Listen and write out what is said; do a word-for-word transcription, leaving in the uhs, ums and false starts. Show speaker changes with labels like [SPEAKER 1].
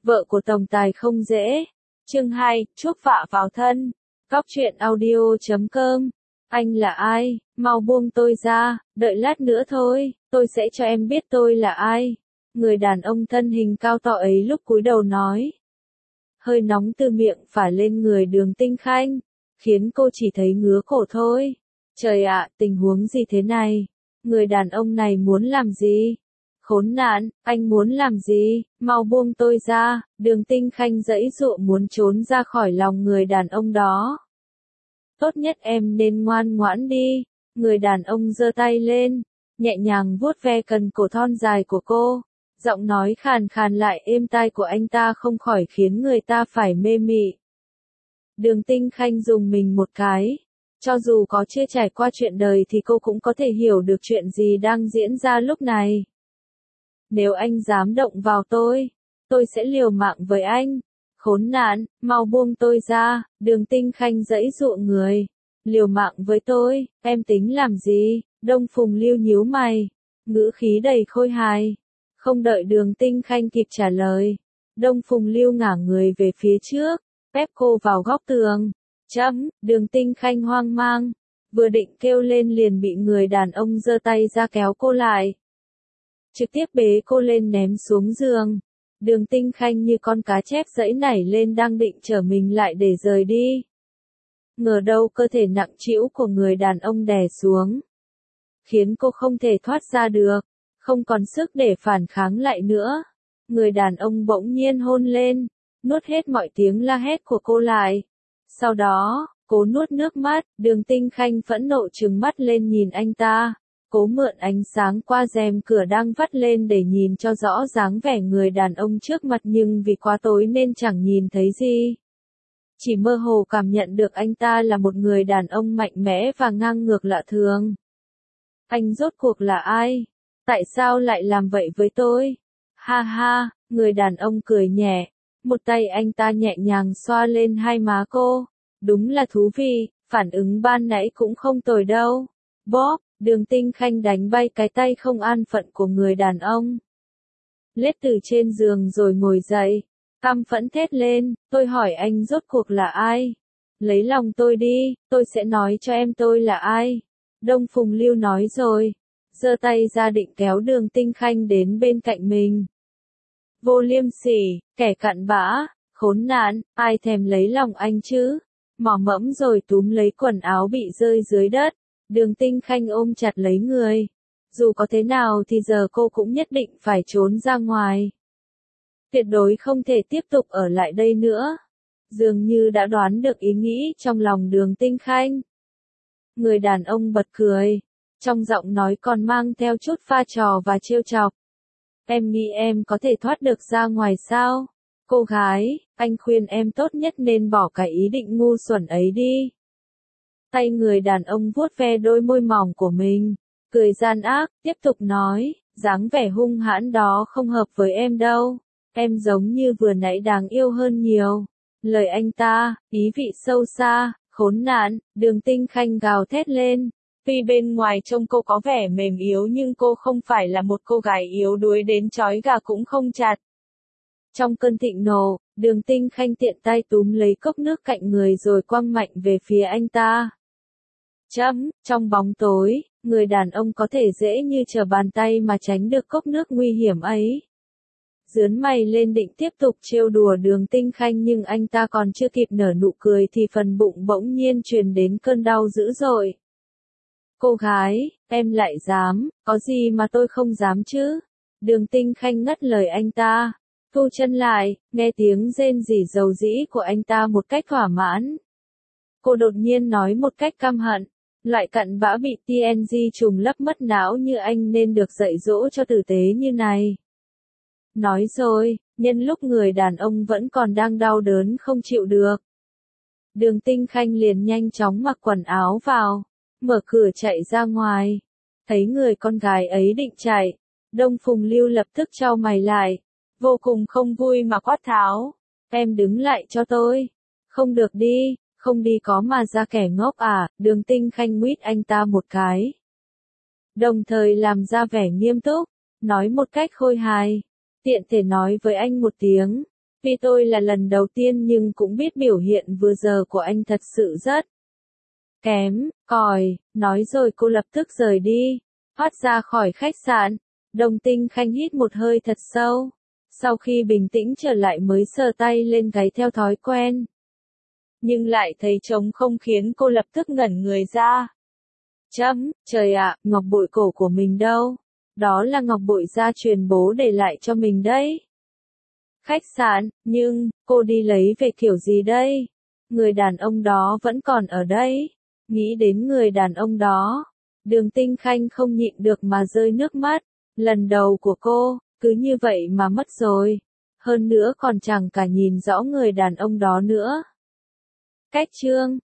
[SPEAKER 1] Vợ của tổng tài không dễ. Chương hai, chuốc vạ vào thân. Góc truyện audio chấm com. Anh là ai? Mau buông tôi ra, đợi lát nữa thôi, tôi sẽ cho em biết tôi là ai. Người đàn ông thân hình cao to ấy lúc cúi đầu nói. Hơi nóng từ miệng phả lên người Đường Tinh Khanh, khiến cô chỉ thấy ngứa cổ thôi. Trời ạ, tình huống gì thế này? Người đàn ông này muốn làm gì? Khốn nạn, anh muốn làm gì? Mau buông tôi ra. Đường Tinh Khanh giãy giụa muốn trốn ra khỏi lòng người đàn ông đó. Tốt nhất em nên ngoan ngoãn đi. Người đàn ông giơ tay lên, nhẹ nhàng vuốt ve cần cổ thon dài của cô. Giọng nói khàn khàn lại êm tai của anh ta không khỏi khiến người ta phải mê mị. Đường Tinh Khanh dùng mình một cái. Cho dù có chưa trải qua chuyện đời thì cô cũng có thể hiểu được chuyện gì đang diễn ra lúc này. Nếu anh dám động vào tôi, tôi sẽ liều mạng với anh. Khốn nạn, mau buông tôi ra. Đường Tinh Khanh giãy giụa người. Liều mạng với tôi, em tính làm gì? Đông Phùng Lưu nhíu mày, ngữ khí đầy khôi hài. Không đợi Đường Tinh Khanh kịp trả lời, Đông Phùng Lưu ngả người về phía trước, ép cô vào góc tường. Chấm, Đường Tinh Khanh hoang mang, vừa định kêu lên liền bị người đàn ông giơ tay ra kéo cô lại. Trực tiếp bế cô lên ném xuống giường. Đường Tinh Khanh như con cá chép giãy nảy lên đang định trở mình lại để rời đi. Ngờ đâu cơ thể nặng trĩu của người đàn ông đè xuống, khiến cô không thể thoát ra được, không còn sức để phản kháng lại nữa. Người đàn ông bỗng nhiên hôn lên, nuốt hết mọi tiếng la hét của cô lại. Sau đó, cố nuốt nước mắt. Đường Tinh Khanh phẫn nộ trừng mắt lên nhìn anh ta, cố mượn ánh sáng qua rèm cửa đang vắt lên để nhìn cho rõ dáng vẻ người đàn ông trước mặt, nhưng vì quá tối nên chẳng nhìn thấy gì. Chỉ mơ hồ cảm nhận được anh ta là một người đàn ông mạnh mẽ và ngang ngược lạ thường. Anh rốt cuộc là ai? Tại sao lại làm vậy với tôi? Ha ha, người đàn ông cười nhẹ. Một tay anh ta nhẹ nhàng xoa lên hai má cô. Đúng là thú vị, phản ứng ban nãy cũng không tồi đâu. Bóp, Đường Tinh Khanh đánh bay cái tay không an phận của người đàn ông. Lết từ trên giường rồi ngồi dậy. Căm phẫn thét lên, tôi hỏi anh rốt cuộc là ai? Lấy lòng tôi đi, tôi sẽ nói cho em tôi là ai. Đông Phùng Lưu nói rồi, giơ tay ra định kéo Đường Tinh Khanh đến bên cạnh mình. Vô liêm sỉ, kẻ cặn bã, khốn nạn, ai thèm lấy lòng anh chứ? Mỏ mẫm rồi túm lấy quần áo bị rơi dưới đất. Đường Tinh Khanh ôm chặt lấy người. Dù có thế nào thì giờ cô cũng nhất định phải trốn ra ngoài. Tuyệt đối không thể tiếp tục ở lại đây nữa. Dường như đã đoán được ý nghĩ trong lòng Đường Tinh Khanh. Người đàn ông bật cười, trong giọng nói còn mang theo chút pha trò và trêu chọc. Em nghĩ em có thể thoát được ra ngoài sao? Cô gái, anh khuyên em tốt nhất nên bỏ cái ý định ngu xuẩn ấy đi. Tay người đàn ông vuốt ve đôi môi mỏng của mình, cười gian ác, tiếp tục nói, dáng vẻ hung hãn đó không hợp với em đâu. Em giống như vừa nãy đáng yêu hơn nhiều. Lời anh ta, ý vị sâu xa, khốn nạn. Đường Tinh Khanh gào thét lên. Tuy bên ngoài trông cô có vẻ mềm yếu nhưng cô không phải là một cô gái yếu đuối đến trói gà cũng không chặt. Trong cơn thịnh nộ, Đường Tinh Khanh tiện tay túm lấy cốc nước cạnh người rồi quăng mạnh về phía anh ta. Chấm, trong bóng tối, người đàn ông có thể dễ như trở bàn tay mà tránh được cốc nước nguy hiểm ấy. Dướn mày lên định tiếp tục trêu đùa Đường Tinh Khanh nhưng anh ta còn chưa kịp nở nụ cười thì phần bụng bỗng nhiên truyền đến cơn đau dữ dội. Cô gái, em lại dám, có gì mà tôi không dám chứ? Đường Tinh Khanh ngắt lời anh ta, thu chân lại, nghe tiếng rên rỉ dầu dĩ của anh ta một cách thỏa mãn. Cô đột nhiên nói một cách căm hận, loại cặn bã bị tê en giê trùng lấp mất não như anh nên được dạy dỗ cho tử tế như này. Nói rồi, nhân lúc người đàn ông vẫn còn đang đau đớn không chịu được. Đường Tinh Khanh liền nhanh chóng mặc quần áo vào, mở cửa chạy ra ngoài. Thấy người con gái ấy định chạy, Đông Phùng Lưu lập tức chau mày lại, vô cùng không vui mà quát tháo. Em đứng lại cho tôi. Không được đi, không đi có mà ra kẻ ngốc à? Đường Tinh Khanh nguýt anh ta một cái. Đồng thời làm ra vẻ nghiêm túc, nói một cách khôi hài. Tiện thể nói với anh một tiếng, Vì tôi là lần đầu tiên nhưng cũng biết biểu hiện vừa giờ của anh thật sự rất kém, còi, nói rồi cô lập tức rời đi, thoát ra khỏi khách sạn. Đồng Tinh Khanh hít một hơi thật sâu, sau khi bình tĩnh trở lại mới sờ tay lên gáy theo thói quen. Nhưng lại thấy trống không khiến cô lập tức ngẩn người ra. Chấm, trời ạ, ngọc bội cổ của mình đâu? Đó là ngọc bội gia truyền bố để lại cho mình đấy. Khách sạn, nhưng, cô đi lấy về kiểu gì đây? Người đàn ông đó vẫn còn ở đây. Nghĩ đến người đàn ông đó, Đường Tinh Khanh không nhịn được mà rơi nước mắt. Lần đầu của cô, cứ như vậy mà mất rồi. Hơn nữa còn chẳng cả nhìn rõ người đàn ông đó nữa. Cách chương